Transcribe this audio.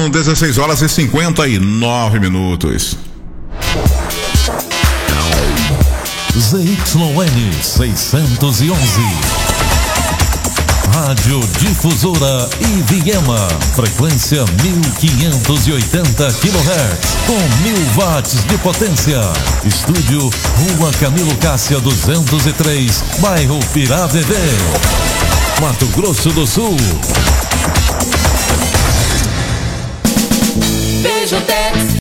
São 16h59. ZYN 611, Rádio Difusora Iviema, frequência 1580 kHz, com 1000 watts de potência. Estúdio Rua Camilo Cássia 203, bairro Pirá-Bebê, Mato Grosso do Sul. Beijotex.